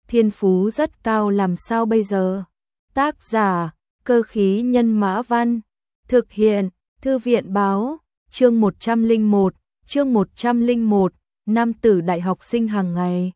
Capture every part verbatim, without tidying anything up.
thiên phú rất cao làm sao bây giờ? Tác giả, Cơ khí nhân mã văn, thực hiện, Thư viện báo, chương một trăm lẻ một, chương một trăm lẻ một, nam tử đại học sinh hàng ngày.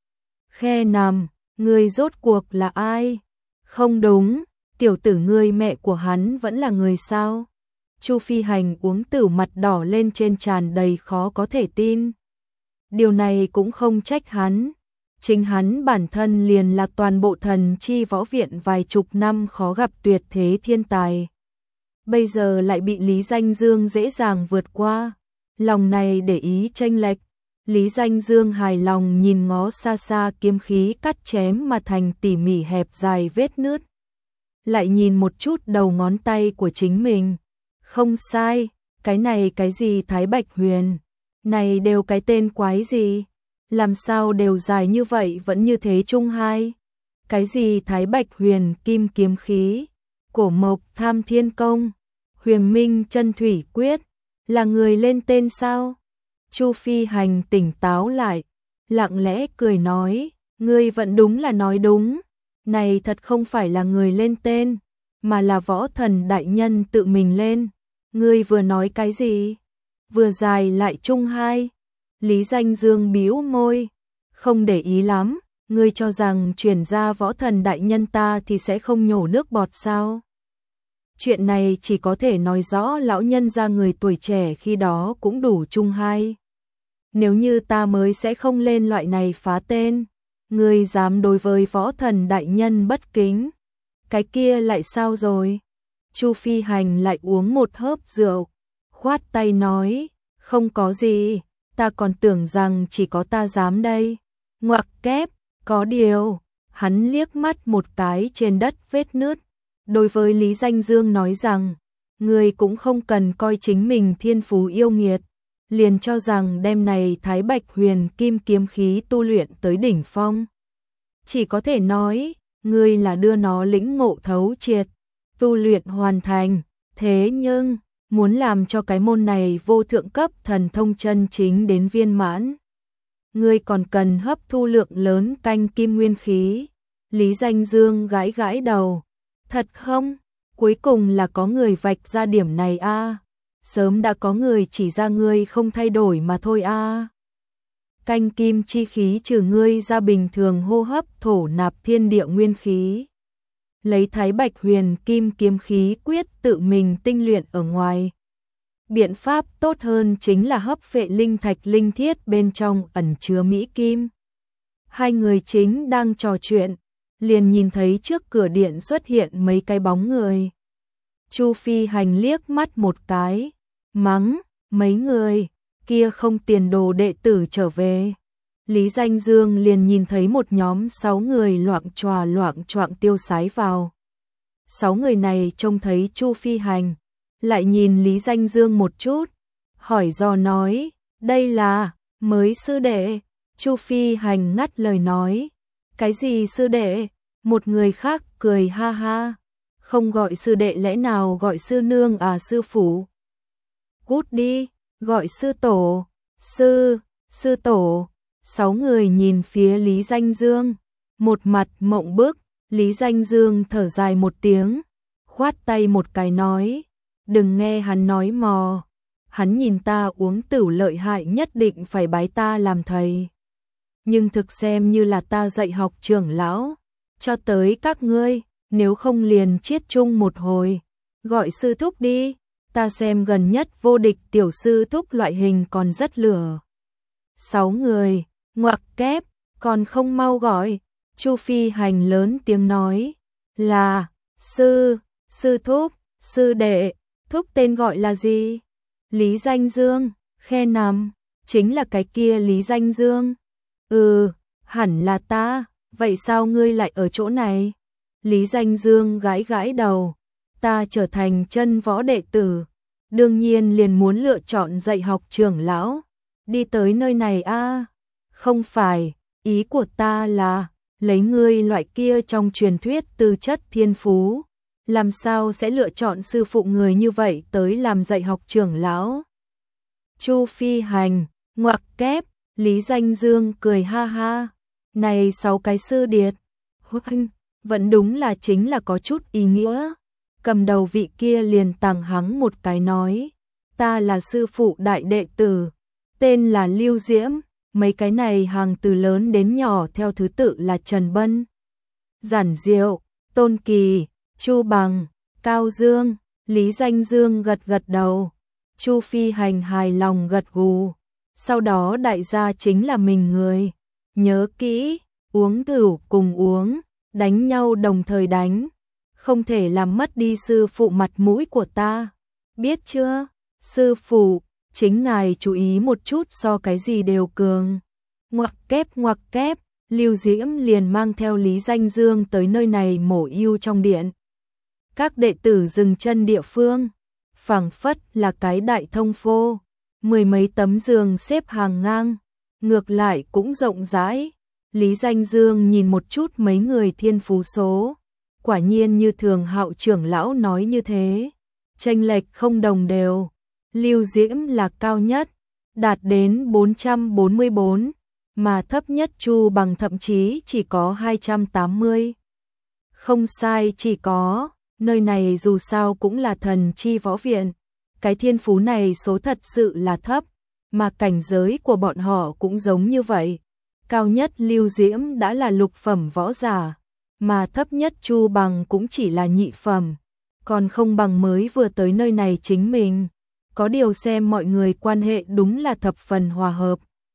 Khe nằm, người rốt cuộc là ai? Không đúng, tiểu tử ngươi mẹ của hắn vẫn là người sao? Chu Phi Hành uống tử mặt đỏ lên trên tràn đầy khó có thể tin. Điều này cũng không trách hắn. Chính hắn bản thân liền là toàn bộ thần chi võ viện vài chục năm khó gặp tuyệt thế thiên tài. Bây giờ lại bị Lý Danh Dương dễ dàng vượt qua. Lòng này để ý chênh lệch. Lý Danh Dương hài lòng nhìn ngó xa xa kiếm khí cắt chém mà thành tỉ mỉ hẹp dài vết nứt. Lại nhìn một chút đầu ngón tay của chính mình. Không sai, cái này cái gì Thái Bạch Huyền, này đều cái tên quái gì, làm sao đều dài như vậy vẫn như thế chung hai. Cái gì Thái Bạch Huyền kim kiếm khí, Cổ Mộc Tham Thiên Công, Huyền Minh Chân Thủy Quyết, là người lên tên sao? Chu Phi Hành tỉnh táo lại, lặng lẽ cười nói, ngươi vẫn đúng là nói đúng, này thật không phải là người lên tên, mà là võ thần đại nhân tự mình lên. Ngươi vừa nói cái gì? Vừa dài lại chung hai. Lý Danh Dương bĩu môi, không để ý lắm, ngươi cho rằng chuyển ra võ thần đại nhân ta thì sẽ không nhổ nước bọt sao? Chuyện này chỉ có thể nói rõ lão nhân ra người tuổi trẻ khi đó cũng đủ chung hai. Nếu như ta mới sẽ không lên loại này phá tên, ngươi dám đối với võ thần đại nhân bất kính, cái kia lại sao rồi? Chu Phi Hành lại uống một hớp rượu, khoát tay nói, không có gì, ta còn tưởng rằng chỉ có ta dám đây. Ngoặc kép, có điều, hắn liếc mắt một cái trên đất vết nứt, đối với Lý Danh Dương nói rằng, người cũng không cần coi chính mình thiên phú yêu nghiệt, liền cho rằng đêm này Thái Bạch Huyền kim kiếm khí tu luyện tới đỉnh phong. Chỉ có thể nói, ngươi là đưa nó lĩnh ngộ thấu triệt, tu luyện hoàn thành, thế nhưng, muốn làm cho cái môn này vô thượng cấp thần thông chân chính đến viên mãn, ngươi còn cần hấp thu lượng lớn canh kim nguyên khí. Lý Danh Dương gãi gãi đầu, thật không? Cuối cùng là có người vạch ra điểm này a, à? Sớm đã có người chỉ ra ngươi không thay đổi mà thôi a. À? Canh kim chi khí trừ ngươi ra bình thường hô hấp thổ nạp thiên địa nguyên khí. Lấy Thái Bạch Huyền kim kiếm khí quyết tự mình tinh luyện ở ngoài. Biện pháp tốt hơn chính là hấp phệ linh thạch linh thiết bên trong ẩn chứa mỹ kim. Hai người chính đang trò chuyện, liền nhìn thấy trước cửa điện xuất hiện mấy cái bóng người. Chu Phi Hành liếc mắt một cái, mắng, mấy người, kia không tiền đồ đệ tử trở về. Lý Danh Dương liền nhìn thấy một nhóm sáu người loạng choạng loạng choạng tiêu sái vào. Sáu người này trông thấy Chu Phi Hành, lại nhìn Lý Danh Dương một chút, hỏi do nói, đây là, mới sư đệ. Chu Phi Hành ngắt lời nói, cái gì sư đệ? Một người khác cười ha ha, không gọi sư đệ lẽ nào gọi sư nương à sư phụ? Cút đi, gọi sư tổ, sư, sư tổ. Sáu người nhìn phía Lý Danh Dương, một mặt mộng bức. Lý Danh Dương thở dài một tiếng, khoát tay một cái nói, đừng nghe hắn nói mò, hắn nhìn ta uống tửu lợi hại nhất định phải bái ta làm thầy. Nhưng thực xem như là ta dạy học trưởng lão, cho tới các ngươi, nếu không liền chiết chung một hồi, gọi sư thúc đi, ta xem gần nhất vô địch tiểu sư thúc loại hình còn rất lửa. Sáu người, ngoặc kép, còn không mau gọi. Chu Phi Hành lớn tiếng nói, là, sư, sư thúc, sư đệ, thúc tên gọi là gì? Lý Danh Dương, khe nằm, chính là cái kia Lý Danh Dương. Ừ, hẳn là ta, vậy sao ngươi lại ở chỗ này? Lý Danh Dương gãi gãi đầu, ta trở thành chân võ đệ tử, đương nhiên liền muốn lựa chọn dạy học trưởng lão, đi tới nơi này a. À? Không phải, ý của ta là, lấy ngươi loại kia trong truyền thuyết tư chất thiên phú, làm sao sẽ lựa chọn sư phụ người như vậy tới làm dạy học trưởng lão? Chu Phi Hành, ngoặc kép, Lý Danh Dương cười ha ha, Này sáu cái sư điệt, huynh, vẫn đúng là chính là có chút ý nghĩa. Cầm đầu vị kia liền tằng hắng một cái nói, ta là sư phụ đại đệ tử, tên là Lưu Diễm, mấy cái này hàng từ lớn đến nhỏ theo thứ tự là Trần Bân, Giản Diệu, Tôn Kỳ, Chu Bằng, Cao Dương, Lý Danh Dương gật gật đầu, Chu Phi Hành hài lòng gật gù. Sau đó đại gia chính là mình người, nhớ kỹ, uống rượu cùng uống, đánh nhau đồng thời đánh, không thể làm mất đi sư phụ mặt mũi của ta, biết chưa? Sư phụ, chính ngài chú ý một chút so cái gì đều cường. Ngoặc kép ngoặc kép, Lưu Diễm liền mang theo Lý Danh Dương tới nơi này mổ yêu trong điện. Các đệ tử dừng chân địa phương, phảng phất là cái đại thông phô, mười mấy tấm giường xếp hàng ngang, ngược lại cũng rộng rãi. Lý Danh Dương nhìn một chút mấy người thiên phú số, quả nhiên như thường Hạo trưởng lão nói như thế, chênh lệch không đồng đều. Lưu Diễm là cao nhất, đạt đến bốn trăm bốn mươi bốn, mà thấp nhất Chu Bằng thậm chí chỉ có hai trăm tám mươi. Không sai, chỉ có, nơi này dù sao cũng là thần chi võ viện, cái thiên phú này số thật sự là thấp, mà cảnh giới của bọn họ cũng giống như vậy. Cao nhất Lưu Diễm đã là lục phẩm võ giả, mà thấp nhất Chu Bằng cũng chỉ là nhị phẩm, còn không bằng mới vừa tới nơi này chính mình. Có điều xem mọi người quan hệ đúng là thập phần hòa hợp.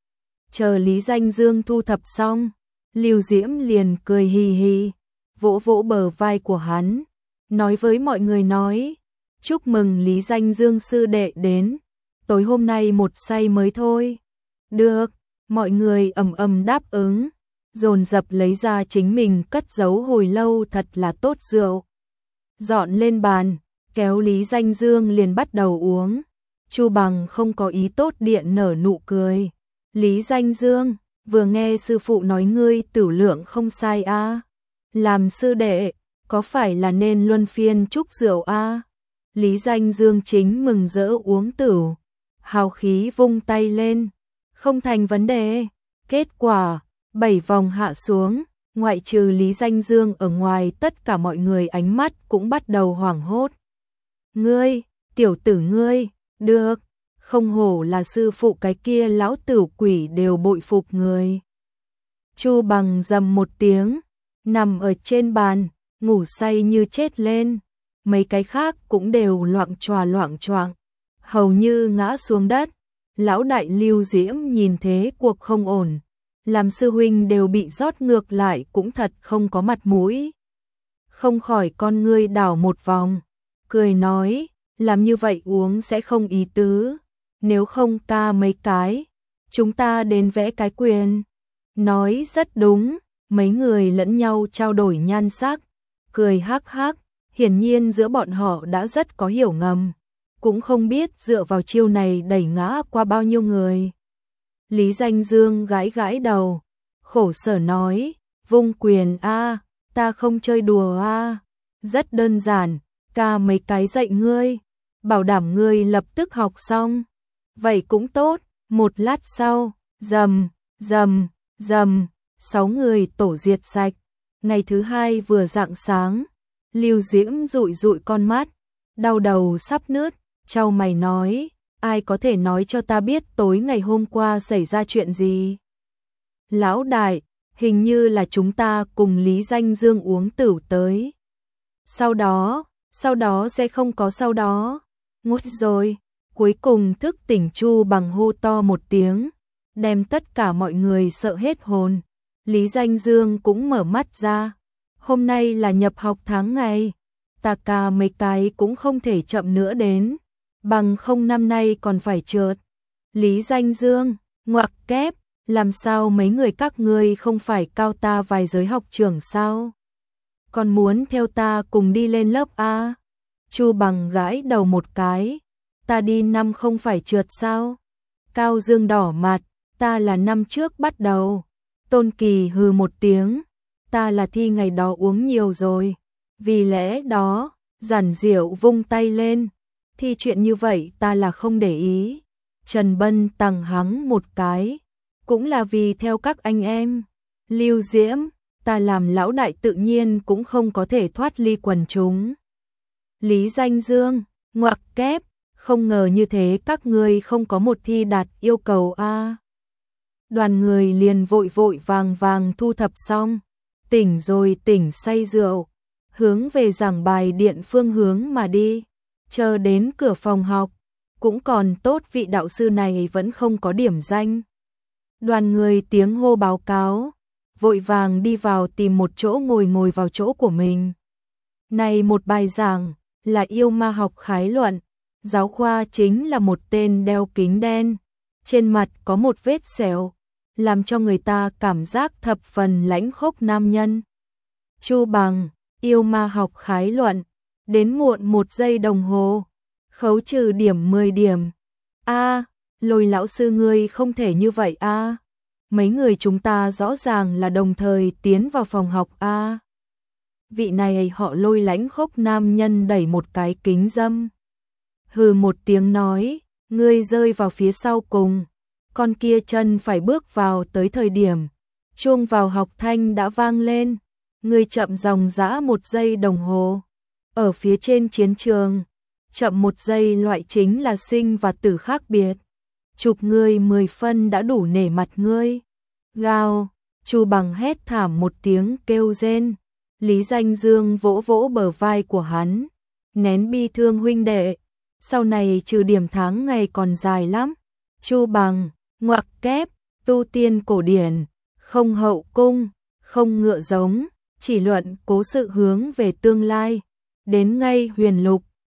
Chờ Lý Danh Dương thu thập xong, Lưu Diễm liền cười hì hì, vỗ vỗ bờ vai của hắn, nói với mọi người nói, chúc mừng Lý Danh Dương sư đệ đến, tối hôm nay một say mới thôi. Được, mọi người ầm ầm đáp ứng, dồn dập lấy ra chính mình cất giấu hồi lâu thật là tốt rượu. Dọn lên bàn, kéo Lý Danh Dương liền bắt đầu uống. Chu Bằng không có ý tốt điện nở nụ cười. Lý Danh Dương, vừa nghe sư phụ nói ngươi tử lượng không sai a, à? Làm sư đệ, có phải là nên luân phiên chúc rượu a? À? Lý Danh Dương chính mừng rỡ uống tửu, hào khí vung tay lên, không thành vấn đề. Kết quả, bảy vòng hạ xuống, ngoại trừ Lý Danh Dương ở ngoài tất cả mọi người ánh mắt cũng bắt đầu hoảng hốt. Ngươi, tiểu tử ngươi, được, không hổ là sư phụ, cái kia lão tử quỷ đều bội phục người. Chu Bằng rầm một tiếng, nằm ở trên bàn, ngủ say như chết lên, mấy cái khác cũng đều loạng choạng loạng choạng, hầu như ngã xuống đất. Lão đại Lưu Diễm nhìn thế cuộc không ổn, làm sư huynh đều bị rót ngược lại cũng thật không có mặt mũi. Không khỏi con ngươi đảo một vòng, cười nói, làm như vậy uống sẽ không ý tứ, nếu không ta mấy cái, chúng ta đến vẽ cái quyền. Nói rất đúng, mấy người lẫn nhau trao đổi nhan sắc, cười hắc hắc, hiển nhiên giữa bọn họ đã rất có hiểu ngầm, cũng không biết dựa vào chiêu này đẩy ngã qua bao nhiêu người. Lý Danh Dương gãi gãi đầu, khổ sở nói, vung quyền a, ta không chơi đùa a, rất đơn giản, ca mấy cái dạy ngươi, bảo đảm ngươi lập tức học xong. Vậy cũng tốt. Một lát sau, rầm, rầm, rầm, sáu người tổ diệt sạch. Ngày thứ hai vừa rạng sáng, Lưu Diễm dụi dụi con mắt, đau đầu sắp nứt, chau mày nói, ai có thể nói cho ta biết tối ngày hôm qua xảy ra chuyện gì? Lão đại, hình như là chúng ta cùng Lý Danh Dương uống tửu tới. Sau đó, sau đó sẽ không có sau đó. Ngút rồi, cuối cùng thức tỉnh Chu Bằng hô to một tiếng, đem tất cả mọi người sợ hết hồn. Lý Danh Dương cũng mở mắt ra. Hôm nay là nhập học tháng ngày, ta ca mấy cái cũng không thể chậm nữa đến, bằng không năm nay còn phải trượt. Lý Danh Dương, ngoặc kép, làm sao mấy người các ngươi không phải cao ta vài giới học trưởng sao? Còn muốn theo ta cùng đi lên lớp A? Chu Bằng gãi đầu một cái, ta đi năm không phải trượt sao? Cao Dương đỏ mặt, ta là năm trước bắt đầu. Tôn Kỳ hừ một tiếng, ta là thi ngày đó uống nhiều rồi. Vì lẽ đó, Giản Diệu vung tay lên, thi chuyện như vậy ta là không để ý. Trần Bân tằng hắng một cái, cũng là vì theo các anh em. Lưu Diễm, ta làm lão đại tự nhiên cũng không có thể thoát ly quần chúng. Lý Danh Dương, ngoặc kép, không ngờ như thế các ngươi không có một thi đạt yêu cầu a. Đoàn người liền vội vội vàng vàng thu thập xong, tỉnh rồi tỉnh say rượu, hướng về giảng bài điện phương hướng mà đi, chờ đến cửa phòng học, cũng còn tốt vị đạo sư này vẫn không có điểm danh. Đoàn người tiếng hô báo cáo, vội vàng đi vào tìm một chỗ ngồi ngồi vào chỗ của mình. Này một bài giảng, là yêu ma học khái luận, giáo khoa chính là một tên đeo kính đen, trên mặt có một vết sẹo, làm cho người ta cảm giác thập phần lãnh khốc nam nhân. Chu Bằng, yêu ma học khái luận, đến muộn một giây đồng hồ, khấu trừ điểm mười điểm. A, Lôi lão sư ngươi không thể như vậy a. Mấy người chúng ta rõ ràng là đồng thời tiến vào phòng học a. Vị này họ Lôi lãnh khốc nam nhân đẩy một cái kính dâm. Hừ một tiếng nói, ngươi rơi vào phía sau cùng, con kia chân phải bước vào tới thời điểm, chuông vào học thanh đã vang lên, ngươi chậm dòng dã một giây đồng hồ. Ở phía trên chiến trường, chậm một giây loại chính là sinh và tử khác biệt. Chụp ngươi mười phân đã đủ nể mặt ngươi. Gào, Chu Bằng hét thảm một tiếng kêu rên. Lý Danh Dương vỗ vỗ bờ vai của hắn, nén bi thương huynh đệ, sau này trừ điểm tháng ngày còn dài lắm. Chu Bằng, ngoặc kép, tu tiên cổ điển, không hậu cung, không ngựa giống, chỉ luận cố sự hướng về tương lai. Đến ngay huyền lục,